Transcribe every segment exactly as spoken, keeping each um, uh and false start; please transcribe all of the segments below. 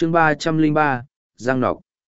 chương ba trăm lẻ ba, Giang Nọc.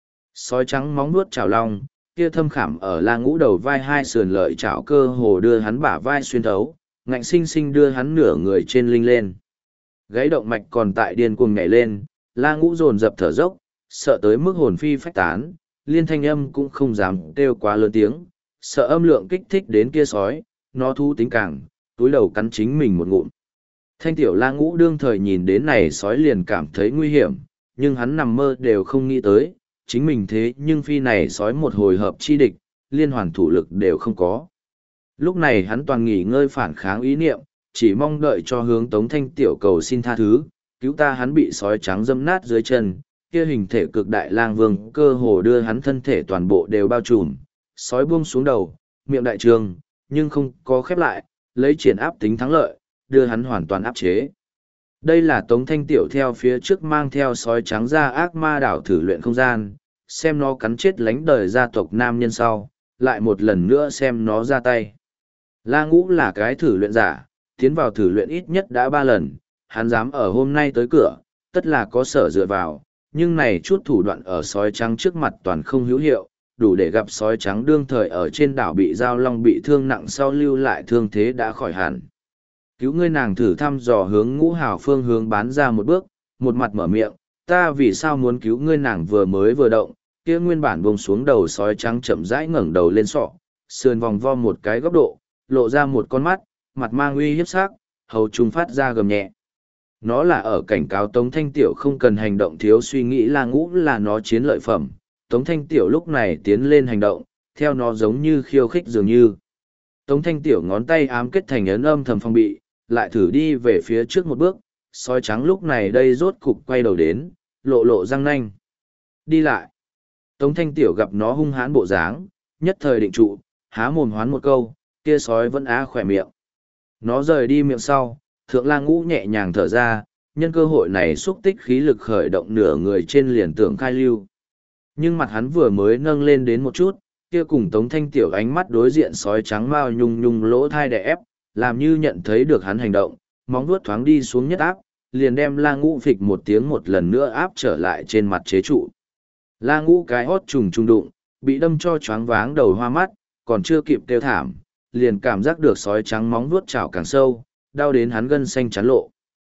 Sói trắng móng nuốt chảo long, kia thâm khảm ở la ngũ đầu vai hai sườn lợi chảo cơ hồ đưa hắn bả vai xuyên thấu, ngạnh sinh sinh đưa hắn nửa người trên linh lên. Gáy động mạch còn tại điên cuồng nhảy lên, la ngũ dồn dập thở dốc, sợ tới mức hồn phi phách tán, liên thanh âm cũng không dám kêu quá lớn tiếng, sợ âm lượng kích thích đến kia sói, nó thú tính càng, túi đầu cắn chính mình một ngụm. Thanh tiểu la ngũ đương thời nhìn đến này sói liền cảm thấy nguy hiểm, nhưng hắn nằm mơ đều không nghĩ tới, chính mình thế nhưng phi này sói một hồi hợp chi địch, liên hoàn thủ lực đều không có. Lúc này hắn toàn nghỉ ngơi phản kháng ý niệm, chỉ mong đợi cho hướng Tống Thanh tiểu cầu xin tha thứ, cứu ta. Hắn bị sói trắng dâm nát dưới chân, kia hình thể cực đại lang vương cơ hồ đưa hắn thân thể toàn bộ đều bao trùm, sói buông xuống đầu, miệng đại trường, nhưng không có khép lại, lấy triển áp tính thắng lợi, đưa hắn hoàn toàn áp chế. Đây là Tống Thanh tiểu theo phía trước mang theo sói trắng ra ác ma đảo thử luyện không gian, xem nó cắn chết lánh đời gia tộc nam nhân sau, lại một lần nữa xem nó ra tay. La Ngũ là cái thử luyện giả, tiến vào thử luyện ít nhất đã ba lần, hắn dám ở hôm nay tới cửa, tất là có sở dựa vào, nhưng này chút thủ đoạn ở sói trắng trước mặt toàn không hữu hiệu, đủ để gặp sói trắng đương thời ở trên đảo bị giao long bị thương nặng sau lưu lại thương thế đã khỏi hẳn. Cứu ngươi nàng thử thăm dò hướng Ngũ Hào phương hướng bán ra một bước, một mặt mở miệng, ta vì sao muốn cứu ngươi nàng vừa mới vừa động, kia nguyên bản buông xuống đầu sói trắng chậm rãi ngẩng đầu lên sọ, sườn vòng vo một cái góc độ, lộ ra một con mắt, mặt mang uy hiếp sắc, hầu trung phát ra gầm nhẹ. Nó là ở cảnh cáo Tống Thanh Tiểu không cần hành động thiếu suy nghĩ. La Ngũ là nó chiến lợi phẩm, Tống Thanh Tiểu lúc này tiến lên hành động, theo nó giống như khiêu khích dường như. Tống Thanh Tiểu ngón tay ám kết thành ấn âm thầm phong bị, lại thử đi về phía trước một bước, sói trắng lúc này đây rốt cục quay đầu đến, lộ lộ răng nanh. Đi lại. Tống Thanh Tiểu gặp nó hung hãn bộ dáng, nhất thời định trụ, há mồm hoán một câu, kia sói vẫn á khỏe miệng. Nó rời đi miệng sau, Thượng La Ngũ nhẹ nhàng thở ra, nhân cơ hội này xúc tích khí lực khởi động nửa người trên liền tưởng khai lưu. Nhưng mặt hắn vừa mới nâng lên đến một chút, kia cùng Tống Thanh Tiểu ánh mắt đối diện sói trắng mao nhung nhung lỗ thai đè ép, làm như nhận thấy được hắn hành động, móng vuốt thoáng đi xuống nhất áp, liền đem La Ngũ phịch một tiếng một lần nữa áp trở lại trên mặt chế trụ. La Ngũ cái hót trùng trùng đụng, bị đâm cho choáng váng đầu hoa mắt, còn chưa kịp kêu thảm, liền cảm giác được sói trắng móng vuốt chảo càng sâu, đau đến hắn gân xanh chán lộ.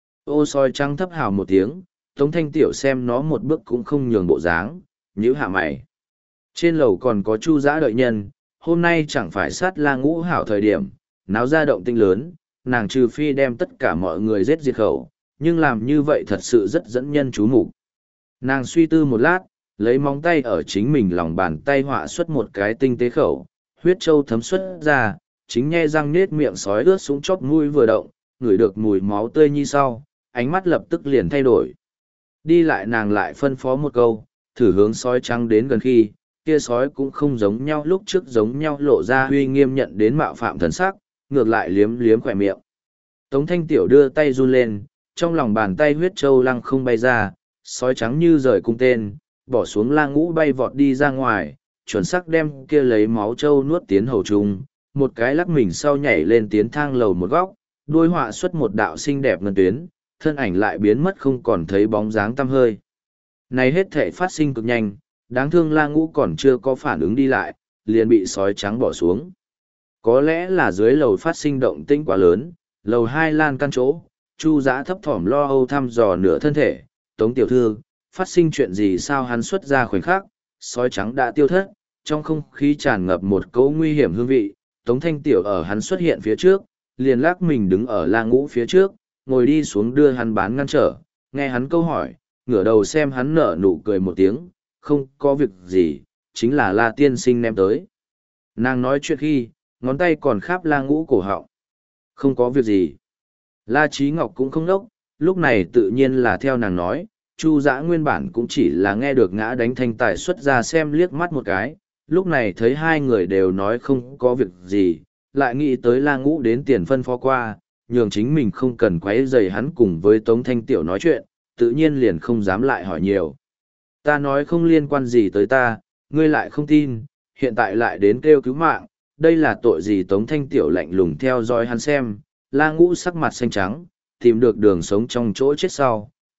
Ô sói trắng thấp hào một tiếng, Tống Thanh Tiểu xem nó một bước cũng không nhường bộ dáng, nhíu hạ mày. Trên lầu còn có Chu Dã đợi nhân, hôm nay chẳng phải sát La Ngũ hảo thời điểm, náo ra động tinh lớn, nàng trừ phi đem tất cả mọi người giết diệt khẩu, nhưng làm như vậy thật sự rất dẫn nhân chú mục. Nàng suy tư một lát, lấy móng tay ở chính mình lòng bàn tay họa xuất một cái tinh tế khẩu, huyết châu thấm xuất ra, chính nhe răng nết miệng sói ướt xuống chóp mũi vừa động, ngửi được mùi máu tươi như sau, ánh mắt lập tức liền thay đổi. Đi lại nàng lại phân phó một câu, thử hướng sói trắng đến gần khi, kia sói cũng không giống nhau lúc trước giống nhau lộ ra uy nghiêm nhận đến mạo phạm thần sắc, ngược lại liếm liếm khỏe miệng. Tống Thanh Tiểu đưa tay run lên, trong lòng bàn tay huyết châu lăng không bay ra, sói trắng như rời cung tên, bỏ xuống La Ngũ bay vọt đi ra ngoài, chuẩn xác đem kia lấy máu châu nuốt tiến hầu trung, một cái lắc mình sau nhảy lên tiến thang lầu một góc, đuôi họa xuất một đạo xinh đẹp ngân tuyến, thân ảnh lại biến mất không còn thấy bóng dáng tăm hơi. Này hết thể phát sinh cực nhanh, đáng thương La Ngũ còn chưa có phản ứng đi lại, liền bị sói trắng bỏ xuống. Có lẽ là dưới lầu phát sinh động tĩnh quá lớn, lầu hai lan căn chỗ, Chu Dã thấp thỏm lo âu thăm dò nửa thân thể, Tống tiểu thư, phát sinh chuyện gì sao? Hắn xuất ra khoảnh khắc, sói trắng đã tiêu thất, trong không khí tràn ngập một cỗ nguy hiểm hương vị, Tống Thanh Tiểu ở hắn xuất hiện phía trước, liền lắc mình đứng ở La Ngũ phía trước, ngồi đi xuống đưa hắn bán ngăn trở, nghe hắn câu hỏi, ngửa đầu xem hắn nở nụ cười một tiếng, không có việc gì, chính là La tiên sinh ném tới. Nàng nói chuyện khi, ngón tay còn kháp La Ngũ cổ họng. Không có việc gì. La Chí Ngọc cũng không đốc, lúc này tự nhiên là theo nàng nói, Chu Dã nguyên bản cũng chỉ là nghe được ngã đánh thanh tài xuất ra xem liếc mắt một cái, lúc này thấy hai người đều nói không có việc gì, lại nghĩ tới La Ngũ đến tiền phân phó qua, nhường chính mình không cần quấy rầy hắn cùng với Tống Thanh Tiểu nói chuyện, tự nhiên liền không dám lại hỏi nhiều. Ta nói không liên quan gì tới ta, ngươi lại không tin, hiện tại lại đến kêu cứu mạng, đây là tội gì? Tống Thanh Tiểu lạnh lùng theo dõi hắn xem, La Ngũ sắc mặt xanh trắng, tìm được đường sống trong chỗ chết sau,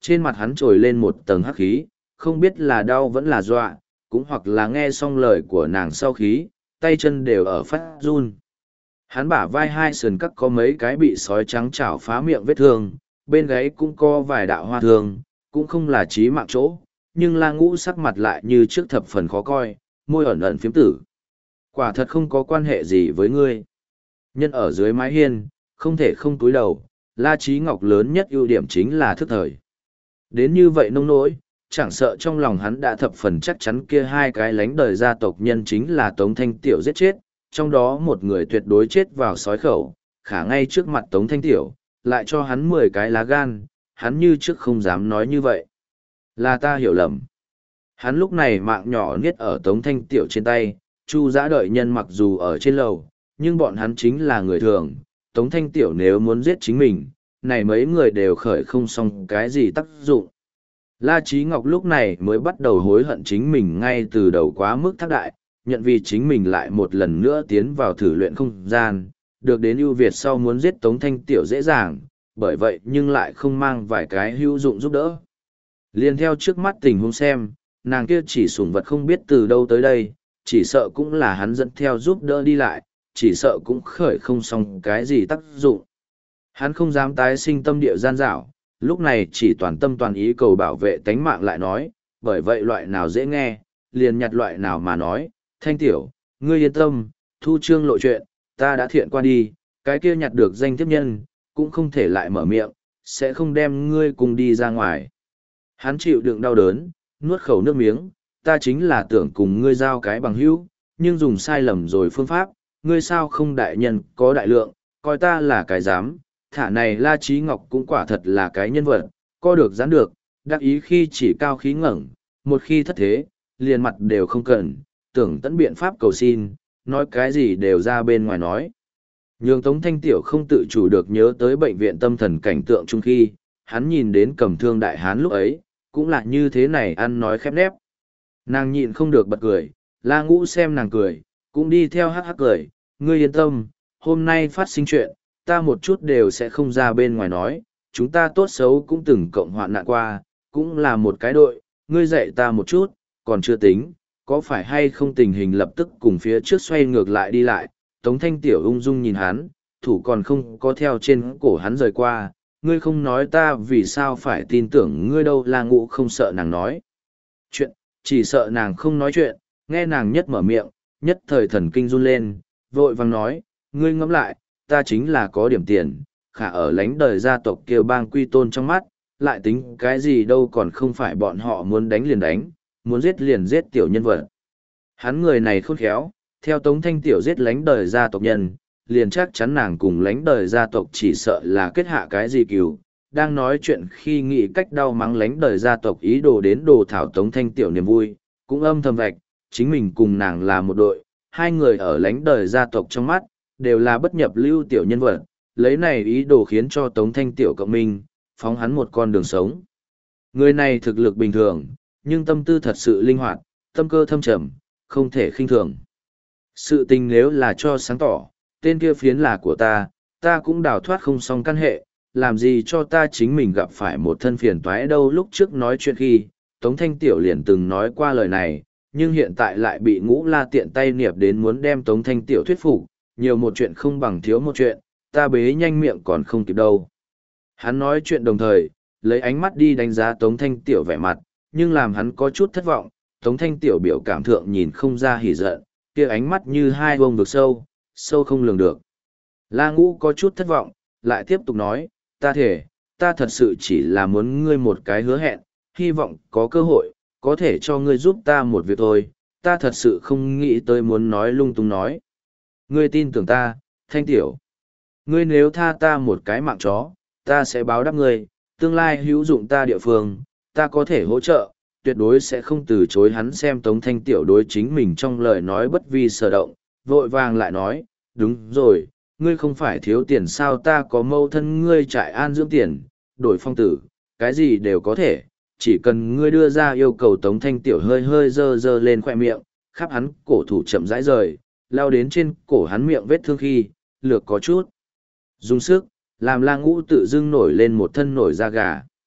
Trên mặt hắn trồi lên một tầng hắc khí, không biết là đau vẫn là dọa, cũng hoặc là nghe xong lời của nàng sau khí, tay chân đều ở phát run. Hắn bả vai hai sườn cắt có mấy cái bị sói trắng chảo phá miệng vết thương, bên gáy cũng có vài đạo hoa thương, cũng không là chí mạng chỗ, nhưng La Ngũ sắc mặt lại như trước thập phần khó coi, môi ẩn ẩn phiếm tử. Quả thật không có quan hệ gì với ngươi. Nhân ở dưới mái hiên, không thể không túi đầu, La Chí Ngọc lớn nhất ưu điểm chính là thức thời. Đến như vậy nông nỗi, chẳng sợ trong lòng hắn đã thập phần chắc chắn kia hai cái lánh đời gia tộc nhân chính là Tống Thanh Tiểu giết chết, trong đó một người tuyệt đối chết vào sói khẩu, khả ngay trước mặt Tống Thanh Tiểu, lại cho hắn mười cái lá gan, hắn như trước không dám nói như vậy. Là ta hiểu lầm. Hắn lúc này mạng nhỏ niết ở Tống Thanh Tiểu trên tay, Chu Giã đợi nhân mặc dù ở trên lầu, nhưng bọn hắn chính là người thường, Tống Thanh Tiểu nếu muốn giết chính mình, này mấy người đều khởi không xong cái gì tác dụng. La Chí Ngọc lúc này mới bắt đầu hối hận chính mình ngay từ đầu quá mức thác đại, nhận vì chính mình lại một lần nữa tiến vào thử luyện không gian, được đến ưu việt sau muốn giết Tống Thanh Tiểu dễ dàng, bởi vậy nhưng lại không mang vài cái hữu dụng giúp đỡ. Liên theo trước mắt tình huống xem, nàng kia chỉ sủng vật không biết từ đâu tới đây, chỉ sợ cũng là hắn dẫn theo giúp đỡ đi lại, chỉ sợ cũng khởi không xong cái gì tác dụng. Hắn không dám tái sinh tâm địa gian dảo, lúc này chỉ toàn tâm toàn ý cầu bảo vệ tánh mạng lại nói, bởi vậy loại nào dễ nghe, liền nhặt loại nào mà nói, Thanh Tiểu, ngươi yên tâm, thu trương lộ chuyện, ta đã thiện qua đi, cái kia nhặt được danh tiếp nhân, cũng không thể lại mở miệng, sẽ không đem ngươi cùng đi ra ngoài. Hắn chịu đựng đau đớn, nuốt khẩu nước miếng, ta chính là tưởng cùng ngươi giao cái bằng hữu, nhưng dùng sai lầm rồi phương pháp, ngươi sao không đại nhân có đại lượng, coi ta là cái dám, thả này La Chí Ngọc cũng quả thật là cái nhân vật, co được giãn được, đắc ý khi chỉ cao khí ngẩng, một khi thất thế, liền mặt đều không cần, tưởng tận biện pháp cầu xin, nói cái gì đều ra bên ngoài nói. Nhường Tống Thanh Tiểu không tự chủ được nhớ tới bệnh viện tâm thần cảnh tượng chung khi, hắn nhìn đến cầm thương đại hán lúc ấy, cũng là như thế này ăn nói khép nép. Nàng nhịn không được bật cười, La Ngũ xem nàng cười, cũng đi theo hắc hắc cười, ngươi yên tâm, hôm nay phát sinh chuyện, ta một chút đều sẽ không ra bên ngoài nói, chúng ta tốt xấu cũng từng cộng hoạn nạn qua, cũng là một cái đội, ngươi dạy ta một chút, còn chưa tính, có phải hay không tình hình lập tức cùng phía trước xoay ngược lại đi lại, Tống Thanh Tiểu ung dung nhìn hắn, thủ còn không có theo trên cổ hắn rời qua, ngươi không nói ta vì sao phải tin tưởng ngươi đâu. La Ngũ không sợ nàng nói chuyện, chỉ sợ nàng không nói chuyện, nghe nàng nhất mở miệng, nhất thời thần kinh run lên, vội vàng nói, ngươi ngẫm lại, ta chính là có điểm tiền, khả ở lánh đời gia tộc kêu bang quy tôn trong mắt, lại tính cái gì đâu còn không phải bọn họ muốn đánh liền đánh, muốn giết liền giết tiểu nhân vật. Hắn người này khôn khéo, theo Tống Thanh Tiểu giết lánh đời gia tộc nhân, liền chắc chắn nàng cùng lánh đời gia tộc chỉ sợ là kết hạ cái gì cừu. Đang nói chuyện khi nghĩ cách đau mắng lánh đời gia tộc ý đồ đến đồ thảo Tống Thanh Tiểu niềm vui, cũng âm thầm vạch, chính mình cùng nàng là một đội, hai người ở lánh đời gia tộc trong mắt, đều là bất nhập lưu tiểu nhân vật, lấy này ý đồ khiến cho Tống Thanh Tiểu cộng minh, phóng hắn một con đường sống. Người này thực lực bình thường, nhưng tâm tư thật sự linh hoạt, tâm cơ thâm trầm, không thể khinh thường. Sự tình nếu là cho sáng tỏ, tên kia phiến là của ta, ta cũng đào thoát không xong căn hệ, làm gì cho ta chính mình gặp phải một thân phiền toái đâu. Lúc trước nói chuyện khi, Tống Thanh Tiểu liền từng nói qua lời này, nhưng hiện tại lại bị Ngũ La tiện tay niệp đến muốn đem Tống Thanh Tiểu thuyết phục, nhiều một chuyện không bằng thiếu một chuyện, ta bế nhanh miệng còn không kịp đâu. Hắn nói chuyện đồng thời, lấy ánh mắt đi đánh giá Tống Thanh Tiểu vẻ mặt, nhưng làm hắn có chút thất vọng, Tống Thanh Tiểu biểu cảm thượng nhìn không ra hỉ giận, kia ánh mắt như hai vông vực sâu, sâu không lường được. La Ngũ có chút thất vọng, lại tiếp tục nói, ta thể, ta thật sự chỉ là muốn ngươi một cái hứa hẹn, hy vọng có cơ hội, có thể cho ngươi giúp ta một việc thôi, ta thật sự không nghĩ tới muốn nói lung tung nói. Ngươi tin tưởng ta, Thanh Tiểu. Ngươi nếu tha ta một cái mạng chó, ta sẽ báo đáp ngươi, tương lai hữu dụng ta địa phương, ta có thể hỗ trợ, tuyệt đối sẽ không từ chối. Hắn xem Tống Thanh Tiểu đối chính mình trong lời nói bất vi sở động, vội vàng lại nói, đúng rồi, ngươi không phải thiếu tiền sao, ta có mâu thân ngươi trại an dưỡng tiền, đổi phong tử, cái gì đều có thể, chỉ cần ngươi đưa ra yêu cầu. Tống Thanh Tiểu hơi hơi dơ dơ lên khoe miệng, khắp hắn cổ thủ chậm rãi rời, lao đến trên cổ hắn miệng vết thương khi, lược có chút dùng sức, làm La Ngũ tự dưng nổi lên một thân nổi da gà.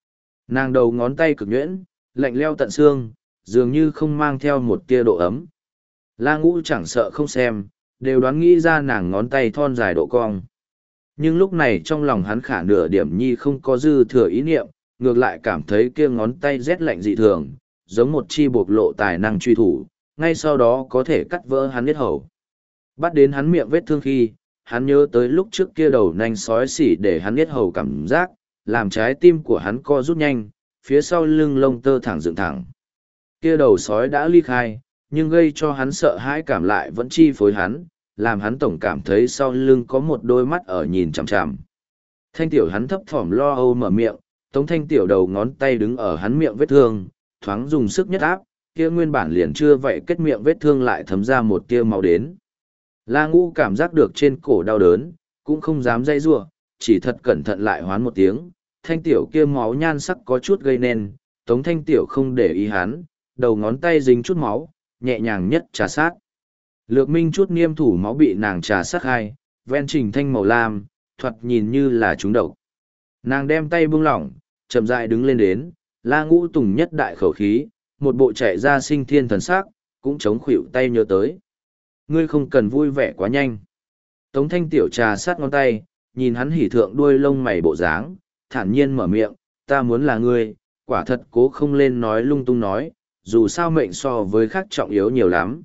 Nàng đầu ngón tay cực nhuyễn, lạnh leo tận xương, dường như không mang theo một tia độ ấm. La Ngũ chẳng sợ không xem, đều đoán nghĩ ra nàng ngón tay thon dài độ cong. Nhưng lúc này trong lòng hắn khả nửa điểm nhi không có dư thừa ý niệm, ngược lại cảm thấy kia ngón tay rét lạnh dị thường, giống một chi bộc lộ tài năng truy thủ, ngay sau đó có thể cắt vỡ hắn huyết hầu. Bắt đến hắn miệng vết thương khi, hắn nhớ tới lúc trước kia đầu nanh sói xỉ để hắn huyết hầu cảm giác, làm trái tim của hắn co rút nhanh, phía sau lưng lông tơ thẳng dựng thẳng. Kia đầu sói đã ly khai, nhưng gây cho hắn sợ hãi cảm lại vẫn chi phối hắn, làm hắn tổng cảm thấy sau lưng có một đôi mắt ở nhìn chằm chằm. Thanh tiểu hắn thấp thỏm lo âu mở miệng, Tống Thanh tiểu đầu ngón tay đứng ở hắn miệng vết thương, thoáng dùng sức nhất áp, kia nguyên bản liền chưa vậy kết miệng vết thương lại thấm ra một tia máu đến. La Ngũ cảm giác được trên cổ đau đớn, cũng không dám dây rủa, chỉ thật cẩn thận lại hoán một tiếng, thanh tiểu kia máu nhan sắc có chút gây nên, Tống Thanh tiểu không để ý hắn, đầu ngón tay dính chút máu, nhẹ nhàng nhất trà sát. Lược minh chút niêm thủ máu bị nàng trà sát hai, ven trình thanh màu lam, thoạt nhìn như là trúng độc. Nàng đem tay buông lỏng, chậm rãi đứng lên đến, La Ngũ tùng nhất đại khẩu khí, một bộ chạy ra sinh thiên thần sắc, cũng chống khuỷu tay nhớ tới. Ngươi không cần vui vẻ quá nhanh. Tống Thanh tiểu trà sát ngón tay, nhìn hắn hỉ thượng đuôi lông mày bộ dáng, thản nhiên mở miệng, ta muốn là ngươi, quả thật cố không lên nói lung tung nói, dù sao mệnh so với khác trọng yếu nhiều lắm.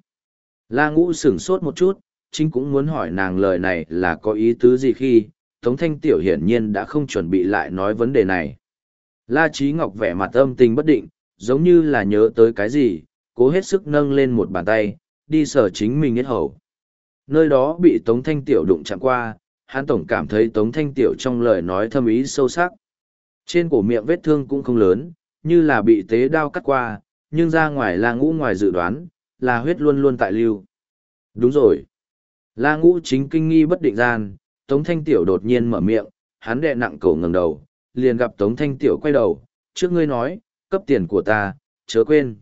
La Ngũ sửng sốt một chút, chính cũng muốn hỏi nàng lời này là có ý tứ gì khi, Tống Thanh tiểu hiển nhiên đã không chuẩn bị lại nói vấn đề này. La Chí Ngọc vẻ mặt âm tình bất định, giống như là nhớ tới cái gì, cố hết sức nâng lên một bàn tay, đi sờ chính mình yết hầu. Nơi đó bị Tống Thanh tiểu đụng chạm qua, hắn tổng cảm thấy Tống Thanh tiểu trong lời nói thâm ý sâu sắc. Trên cổ miệng vết thương cũng không lớn, như là bị tế đao cắt qua, nhưng ra ngoài La Ngũ ngoài dự đoán, là huyết luôn luôn tại lưu. Đúng rồi. La Ngũ chính kinh nghi bất định gian, Tống Thanh tiểu đột nhiên mở miệng, hắn đè nặng cổ ngẩng đầu, liền gặp Tống Thanh tiểu quay đầu, trước ngươi nói, cấp tiền của ta, chớ quên.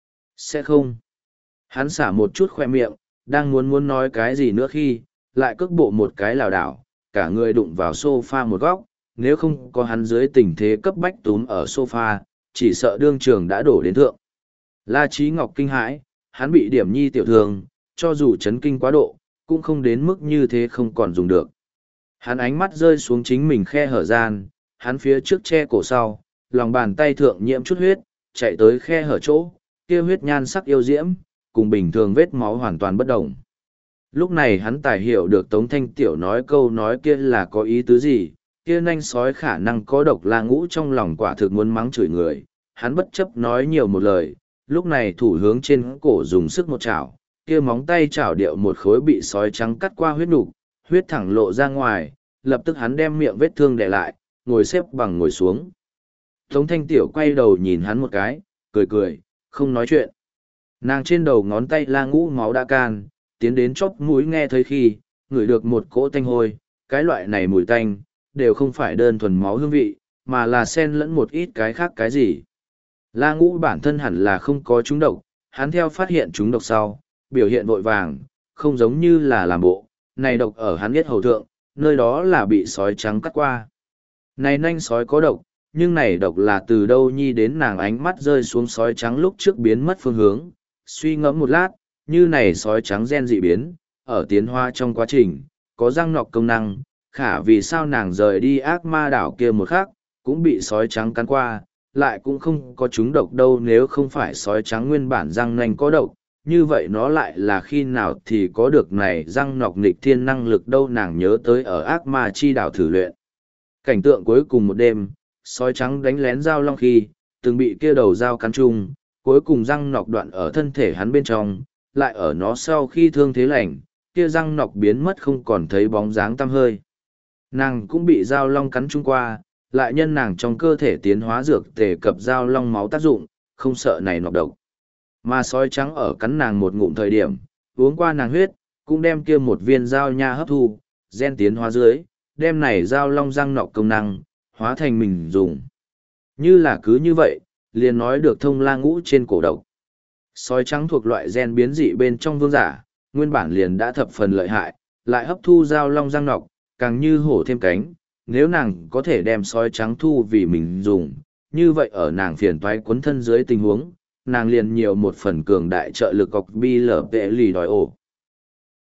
Sẽ không. Hắn xả một chút khoe miệng, đang muốn muốn nói cái gì nữa khi, lại cước bộ một cái lảo đảo, cả người đụng vào sofa một góc, nếu không có hắn dưới tình thế cấp bách túm ở sofa, chỉ sợ đương trường đã đổ đến thượng. La Chí Ngọc kinh hãi, hắn bị điểm nhi tiểu thương, cho dù chấn kinh quá độ, cũng không đến mức như thế không còn dùng được. Hắn ánh mắt rơi xuống chính mình khe hở gian, hắn phía trước che cổ sau, lòng bàn tay thượng nhiễm chút huyết, chạy tới khe hở chỗ, kia huyết nhan sắc yêu diễm, cùng bình thường vết máu hoàn toàn bất đồng. Lúc này hắn tài hiểu được Tống Thanh tiểu nói câu nói kia là có ý tứ gì, kia nanh sói khả năng có độc. La Ngũ trong lòng quả thực muốn mắng chửi người, hắn bất chấp nói nhiều một lời, lúc này thủ hướng trên cổ dùng sức một chảo, kia móng tay chảo điệu một khối bị sói trắng cắt qua huyết nục, huyết thẳng lộ ra ngoài, lập tức hắn đem miệng vết thương để lại, ngồi xếp bằng ngồi xuống. Tống Thanh tiểu quay đầu nhìn hắn một cái, cười cười, không nói chuyện. Nàng trên đầu ngón tay La Ngũ máu đã can, tiến đến chóp mũi nghe thấy khi, ngửi được một cỗ tanh hôi, cái loại này mùi tanh, đều không phải đơn thuần máu hương vị, mà là xen lẫn một ít cái khác cái gì. La Ngũ bản thân hẳn là không có trúng độc, hắn theo phát hiện trúng độc sau, biểu hiện vội vàng, không giống như là làm bộ, này độc ở hắn biết hầu thượng, nơi đó là bị sói trắng cắt qua. Này nanh sói có độc, nhưng này độc là từ đâu nhi đến nàng ánh mắt rơi xuống sói trắng lúc trước biến mất phương hướng, suy ngẫm một lát, như này sói trắng gen dị biến, ở tiến hóa trong quá trình, có răng nọc công năng, khả vì sao nàng rời đi ác ma đảo kia một khắc, cũng bị sói trắng cắn qua, lại cũng không có chúng độc đâu. Nếu không phải sói trắng nguyên bản răng nanh có độc, như vậy nó lại là khi nào thì có được này răng nọc nghịch thiên năng lực đâu. Nàng nhớ tới ở ác ma chi đảo thử luyện. Cảnh tượng cuối cùng một đêm, sói trắng đánh lén dao long khi, từng bị kia đầu dao cắn chung, cuối cùng răng nọc đoạn ở thân thể hắn bên trong, lại ở nó sau khi thương thế lành, kia răng nọc biến mất không còn thấy bóng dáng tăm hơi. Nàng cũng bị dao long cắn chung qua, lại nhân nàng trong cơ thể tiến hóa dược tề cập dao long máu tác dụng, không sợ này nọc độc. Mà sói trắng ở cắn nàng một ngụm thời điểm, uống qua nàng huyết, cũng đem kia một viên dao nha hấp thu, gen tiến hóa dưới, đem này dao long răng nọc công năng, hóa thành mình dùng. Như là cứ như vậy, liền nói được thông La Ngũ trên cổ độc. Sói trắng thuộc loại gen biến dị bên trong vương giả, nguyên bản liền đã thập phần lợi hại, lại hấp thu dao long răng nọc, càng như hổ thêm cánh. Nếu nàng có thể đem sói trắng thu vì mình dùng, như vậy ở nàng phiền toái quấn thân dưới tình huống, nàng liền nhiều một phần cường đại trợ lực cọc bi lở vệ lì đòi ổ.